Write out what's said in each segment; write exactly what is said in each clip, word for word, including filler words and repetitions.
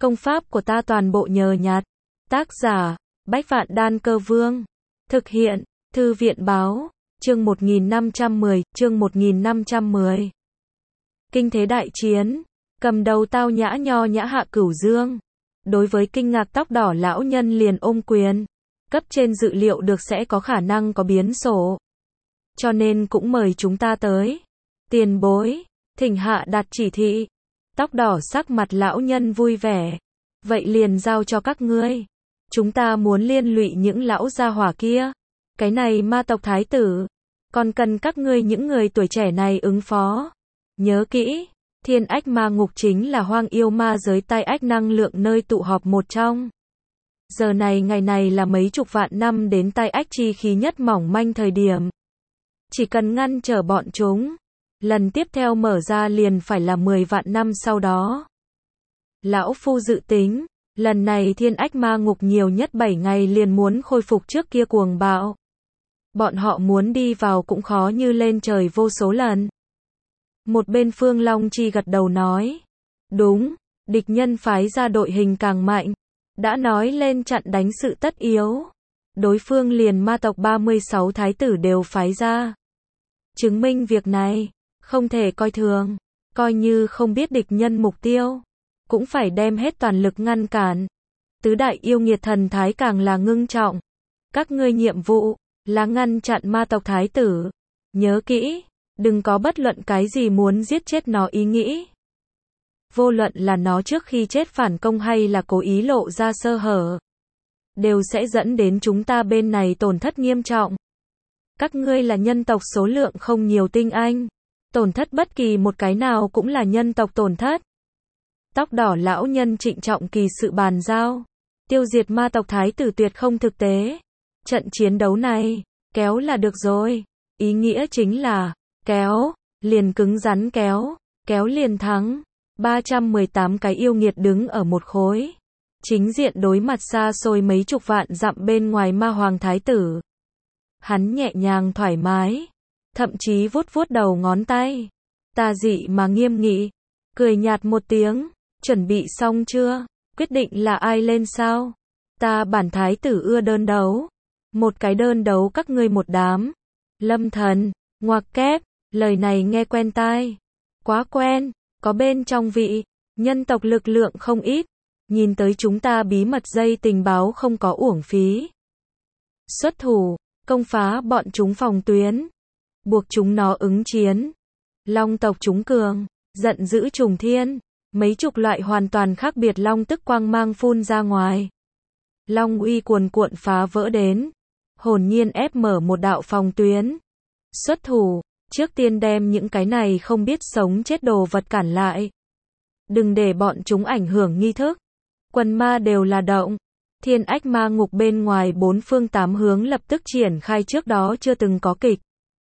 Công pháp của ta toàn bộ nhờ nhặt. Tác giả, Bách Vạn Đan Cơ Vương. Thực hiện, Thư viện Báo, chương một nghìn năm trăm mười, chương một nghìn năm trăm mười. Kinh thế đại chiến, cầm đầu tao nhã nho nhã Hạ Cửu Dương. Đối với kinh ngạc tóc đỏ lão nhân liền ôm quyền. Cấp trên dự liệu được sẽ có khả năng có biến số. Cho nên cũng mời chúng ta tới. Tiền bối, thỉnh hạ đặt chỉ thị. Tóc đỏ sắc mặt lão nhân vui vẻ. Vậy liền giao cho các ngươi. Chúng ta muốn liên lụy những lão gia hỏa kia. Cái này ma tộc thái tử. Còn cần các ngươi những người tuổi trẻ này ứng phó. Nhớ kỹ, thiên ách ma ngục chính là hoang yêu ma giới tai ách năng lượng nơi tụ họp một trong. Giờ này ngày này là mấy chục vạn năm đến tai ách chi khí nhất mỏng manh thời điểm. Chỉ cần ngăn trở bọn chúng. Lần tiếp theo mở ra liền phải là mười vạn năm sau đó. Lão Phu dự tính, lần này thiên ách ma ngục nhiều nhất bảy ngày liền muốn khôi phục trước kia cuồng bạo. Bọn họ muốn đi vào cũng khó như lên trời vô số lần. Một bên Phương Long Chi gật đầu nói. Đúng, địch nhân phái ra đội hình càng mạnh. Đã nói lên chặn đánh sự tất yếu. Đối phương liền ma tộc ba mươi sáu thái tử đều phái ra. Chứng minh việc này, không thể coi thường. Coi như không biết địch nhân mục tiêu. Cũng phải đem hết toàn lực ngăn cản. Tứ đại yêu nghiệt thần thái càng là ngưng trọng. Các ngươi nhiệm vụ là ngăn chặn ma tộc thái tử. Nhớ kỹ, đừng có bất luận cái gì muốn giết chết nó ý nghĩ. Vô luận là nó trước khi chết phản công hay là cố ý lộ ra sơ hở, đều sẽ dẫn đến chúng ta bên này tổn thất nghiêm trọng. Các ngươi là nhân tộc số lượng không nhiều tinh anh. Tổn thất bất kỳ một cái nào cũng là nhân tộc tổn thất. Tóc đỏ lão nhân trịnh trọng kỳ sự bàn giao. Tiêu diệt ma tộc thái tử tuyệt không thực tế. Trận chiến đấu này, kéo là được rồi. Ý nghĩa chính là, kéo, liền cứng rắn kéo, kéo liền thắng. ba trăm mười tám cái yêu nghiệt đứng ở một khối. Chính diện đối mặt xa xôi mấy chục vạn dặm bên ngoài ma hoàng thái tử. Hắn nhẹ nhàng thoải mái. Thậm chí vuốt vuốt đầu ngón tay. Tà dị mà nghiêm nghị. Cười nhạt một tiếng. Chuẩn bị xong chưa? Quyết định là ai lên sao? Ta bản thái tử ưa đơn đấu. Một cái đơn đấu các ngươi một đám. Lâm thần, ngoặc kép, lời này nghe quen tai. Quá quen, có bên trong vị. Nhân tộc lực lượng không ít. Nhìn tới chúng ta bí mật dây tình báo không có uổng phí. Xuất thủ, công phá bọn chúng phòng tuyến. Buộc chúng nó ứng chiến. Long tộc chúng cường, giận dữ trùng thiên. Mấy chục loại hoàn toàn khác biệt long tức quang mang phun ra ngoài. Long uy cuồn cuộn phá vỡ đến. Hồn nhiên ép mở một đạo phòng tuyến. Xuất thủ, trước tiên đem những cái này không biết sống chết đồ vật cản lại. Đừng để bọn chúng ảnh hưởng nghi thức. Quần ma đều là động. Thiên ách ma ngục bên ngoài bốn phương tám hướng lập tức triển khai trước đó chưa từng có kịch.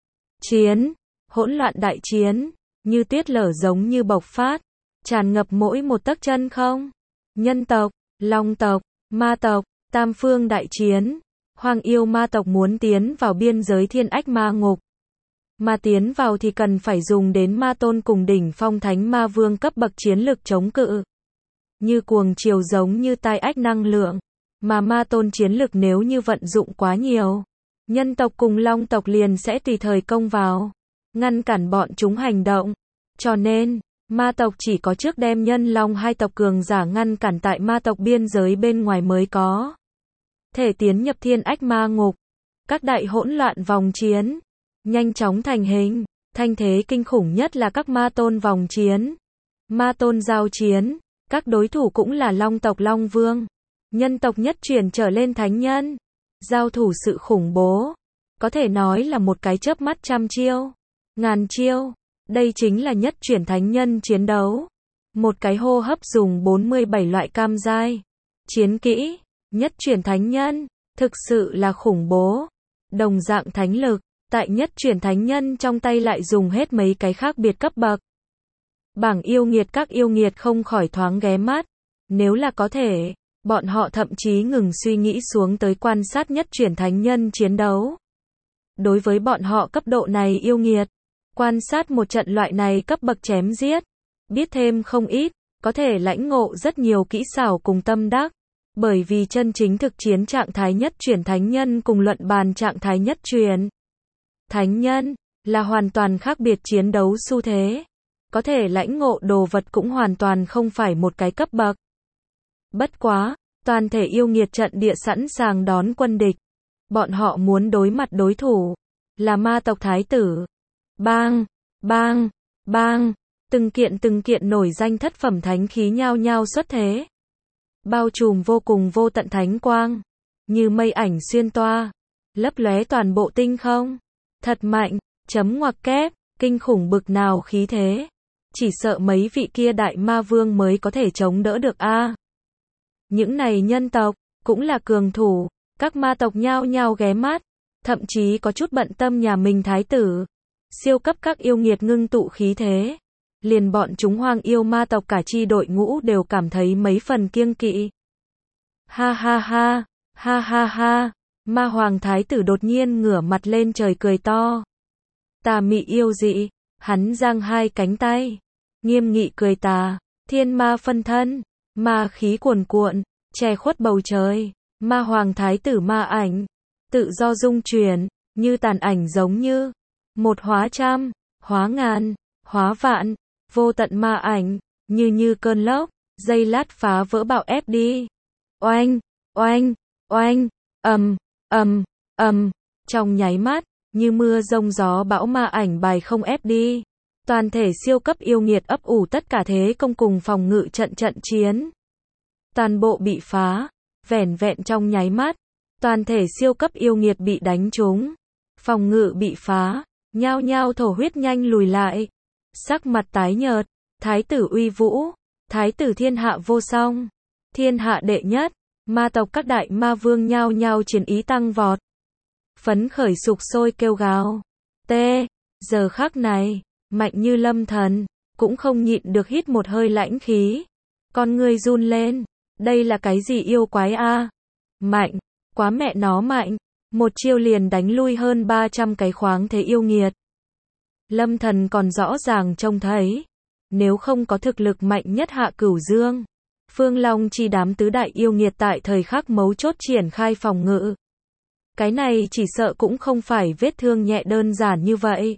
Chiến, hỗn loạn đại chiến, như tuyết lở giống như bộc phát, tràn ngập mỗi một tấc chân không. Nhân tộc, long tộc, ma tộc, tam phương đại chiến. Hoang yêu ma tộc muốn tiến vào biên giới thiên ách ma ngục. Mà tiến vào thì cần phải dùng đến ma tôn cùng đỉnh phong thánh ma vương cấp bậc chiến lực chống cự. Như cuồng chiều giống như tai ách năng lượng. Mà ma tôn chiến lực nếu như vận dụng quá nhiều. Nhân tộc cùng long tộc liền sẽ tùy thời công vào. Ngăn cản bọn chúng hành động. Cho nên, ma tộc chỉ có trước đem nhân long hai tộc cường giả ngăn cản tại ma tộc biên giới bên ngoài mới có thể tiến nhập thiên ách ma ngục. Các đại hỗn loạn vòng chiến nhanh chóng thành hình. Thanh thế kinh khủng nhất là các ma tôn vòng chiến. Ma tôn giao chiến. Các đối thủ cũng là long tộc long vương. Nhân tộc nhất chuyển trở lên thánh nhân. Giao thủ sự khủng bố. Có thể nói là một cái chớp mắt trăm chiêu. Ngàn chiêu. Đây chính là nhất chuyển thánh nhân chiến đấu. Một cái hô hấp dùng bốn mươi bảy loại cam giai. Chiến kỹ. Nhất chuyển thánh nhân. Thực sự là khủng bố. Đồng dạng thánh lực. Tại nhất chuyển thánh nhân trong tay lại dùng hết mấy cái khác biệt cấp bậc. Bảng yêu nghiệt các yêu nghiệt không khỏi thoáng ghé mắt. Nếu là có thể, bọn họ thậm chí ngừng suy nghĩ xuống tới quan sát nhất chuyển thánh nhân chiến đấu. Đối với bọn họ cấp độ này yêu nghiệt, quan sát một trận loại này cấp bậc chém giết, biết thêm không ít. có thể lãnh ngộ rất nhiều kỹ xảo cùng tâm đắc. Bởi vì chân chính thực chiến trạng thái nhất chuyển thánh nhân cùng luận bàn trạng thái nhất chuyển thánh nhân là hoàn toàn khác biệt chiến đấu xu thế. Có thể lãnh ngộ đồ vật cũng hoàn toàn không phải một cái cấp bậc. Bất quá, toàn thể yêu nghiệt trận địa sẵn sàng đón quân địch. Bọn họ muốn đối mặt đối thủ là ma tộc thái tử. Bang, bang, bang, từng kiện từng kiện nổi danh thất phẩm thánh khí nhao nhao xuất thế. Bao trùm vô cùng vô tận thánh quang, như mây ảnh xuyên toa, lấp lóe toàn bộ tinh không. Thật mạnh, chấm ngoặc kép, kinh khủng bực nào khí thế. Chỉ sợ mấy vị kia đại ma vương mới có thể chống đỡ được a. À, những này nhân tộc cũng là cường thủ, các ma tộc nhao nhao ghé mắt, thậm chí có chút bận tâm nhà mình thái tử. Siêu cấp các yêu nghiệt ngưng tụ khí thế, liền bọn chúng hoang yêu ma tộc cả chi đội ngũ đều cảm thấy mấy phần kiêng kỵ. Ha ha ha, ha ha ha, ma hoàng thái tử đột nhiên ngửa mặt lên trời cười to. Tà mị yêu dị, hắn giang hai cánh tay, nghiêm nghị cười tà, thiên ma phân thân, ma khí cuồn cuộn, che khuất bầu trời, ma hoàng thái tử ma ảnh, tự do dung chuyển, như tàn ảnh giống như một hóa trăm, hóa ngàn, hóa vạn, vô tận ma ảnh, như như cơn lốc, giây lát phá vỡ bạo ép đi. Oanh, oanh, oanh, ầm, ầm, ầm, trong nháy mắt, như mưa rông gió bão ma ảnh bài không ép đi. Toàn thể siêu cấp yêu nghiệt ấp ủ tất cả thế công cùng phòng ngự trận trận chiến. Toàn bộ bị phá, vẻn vẹn trong nháy mắt, toàn thể siêu cấp yêu nghiệt bị đánh trúng. Phòng ngự bị phá, nhao nhao thổ huyết nhanh lùi lại. Sắc mặt tái nhợt, thái tử uy vũ, thái tử thiên hạ vô song, thiên hạ đệ nhất, ma tộc các đại ma vương nhao nhao chiến ý tăng vọt. Phấn khởi sục sôi kêu gào. T, giờ khắc này, mạnh như Lâm Thần, cũng không nhịn được hít một hơi lãnh khí. Con người run lên, đây là cái gì yêu quái a? À? Mạnh, quá mẹ nó mạnh, một chiêu liền đánh lui hơn ba trăm cái khoáng thế yêu nghiệt. Lâm Thần còn rõ ràng trông thấy, nếu không có thực lực mạnh nhất Hạ Cửu Dương, Phương Long chi đám tứ đại yêu nghiệt tại thời khắc mấu chốt triển khai phòng ngự. Cái này chỉ sợ cũng không phải vết thương nhẹ đơn giản như vậy.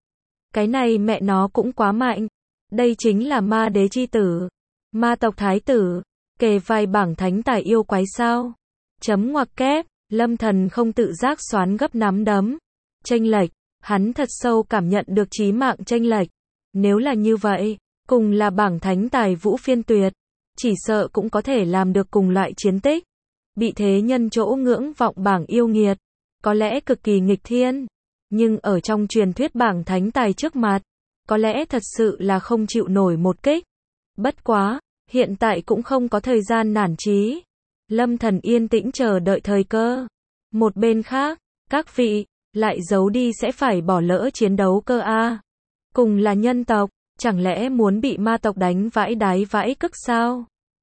Cái này mẹ nó cũng quá mạnh. Đây chính là ma đế chi tử, ma tộc thái tử, kề vai bảng thánh tài yêu quái sao. Chấm ngoặc kép, Lâm Thần không tự giác xoán gấp nắm đấm. Chênh lệch, hắn thật sâu cảm nhận được chí mạng chênh lệch. Nếu là như vậy, cùng là bảng thánh tài vũ phiên tuyệt, chỉ sợ cũng có thể làm được cùng loại chiến tích. Bị thế nhân chỗ ngưỡng vọng bảng yêu nghiệt, có lẽ cực kỳ nghịch thiên, nhưng ở trong truyền thuyết bảng thánh tài trước mặt, có lẽ thật sự là không chịu nổi một kích. Bất quá, hiện tại cũng không có thời gian nản chí. Lâm Thần yên tĩnh chờ đợi thời cơ. Một bên khác, các vị, lại giấu đi sẽ phải bỏ lỡ chiến đấu cơ a. À. Cùng là nhân tộc, chẳng lẽ muốn bị ma tộc đánh vãi đái vãi cức sao?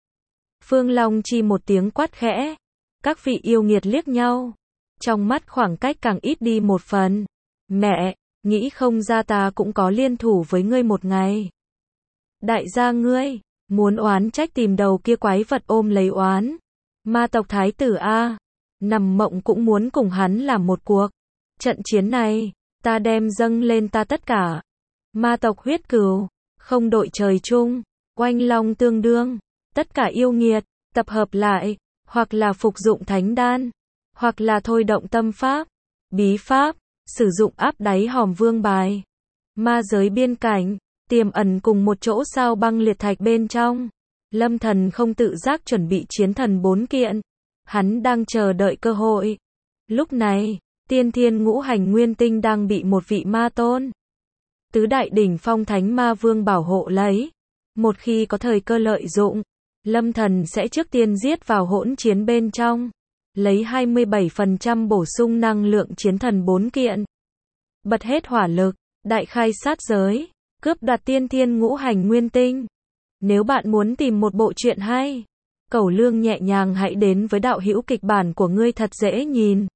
Phương Long chi một tiếng quát khẽ. Các vị yêu nghiệt liếc nhau. Trong mắt khoảng cách càng ít đi một phần. Mẹ, nghĩ không ra ta cũng có liên thủ với ngươi một ngày. Đại gia ngươi, muốn oán trách tìm đầu kia quái vật ôm lấy oán. Ma tộc thái tử A, nằm mộng cũng muốn cùng hắn làm một cuộc. Trận chiến này, ta đem dâng lên ta tất cả. Ma tộc huyết cừu, không đội trời chung, oanh long tương đương. Tất cả yêu nghiệt, tập hợp lại, hoặc là phục dụng thánh đan, hoặc là thôi động tâm pháp, bí pháp, sử dụng áp đáy hòm vương bài. Ma giới biên cảnh, tiềm ẩn cùng một chỗ sao băng liệt thạch bên trong. Lâm Thần không tự giác chuẩn bị chiến thần bốn kiện. Hắn đang chờ đợi cơ hội. Lúc này, tiên thiên ngũ hành nguyên tinh đang bị một vị ma tôn, tứ đại đỉnh phong thánh ma vương bảo hộ lấy. Một khi có thời cơ lợi dụng, Lâm Thần sẽ trước tiên giết vào hỗn chiến bên trong, lấy hai mươi bảy phần trăm bổ sung năng lượng chiến thần bốn kiện. Bật hết hỏa lực, đại khai sát giới, cướp đoạt tiên thiên ngũ hành nguyên tinh. Nếu bạn muốn tìm một bộ truyện hay, cẩu lương nhẹ nhàng hãy đến với đạo hữu kịch bản của ngươi thật dễ nhìn.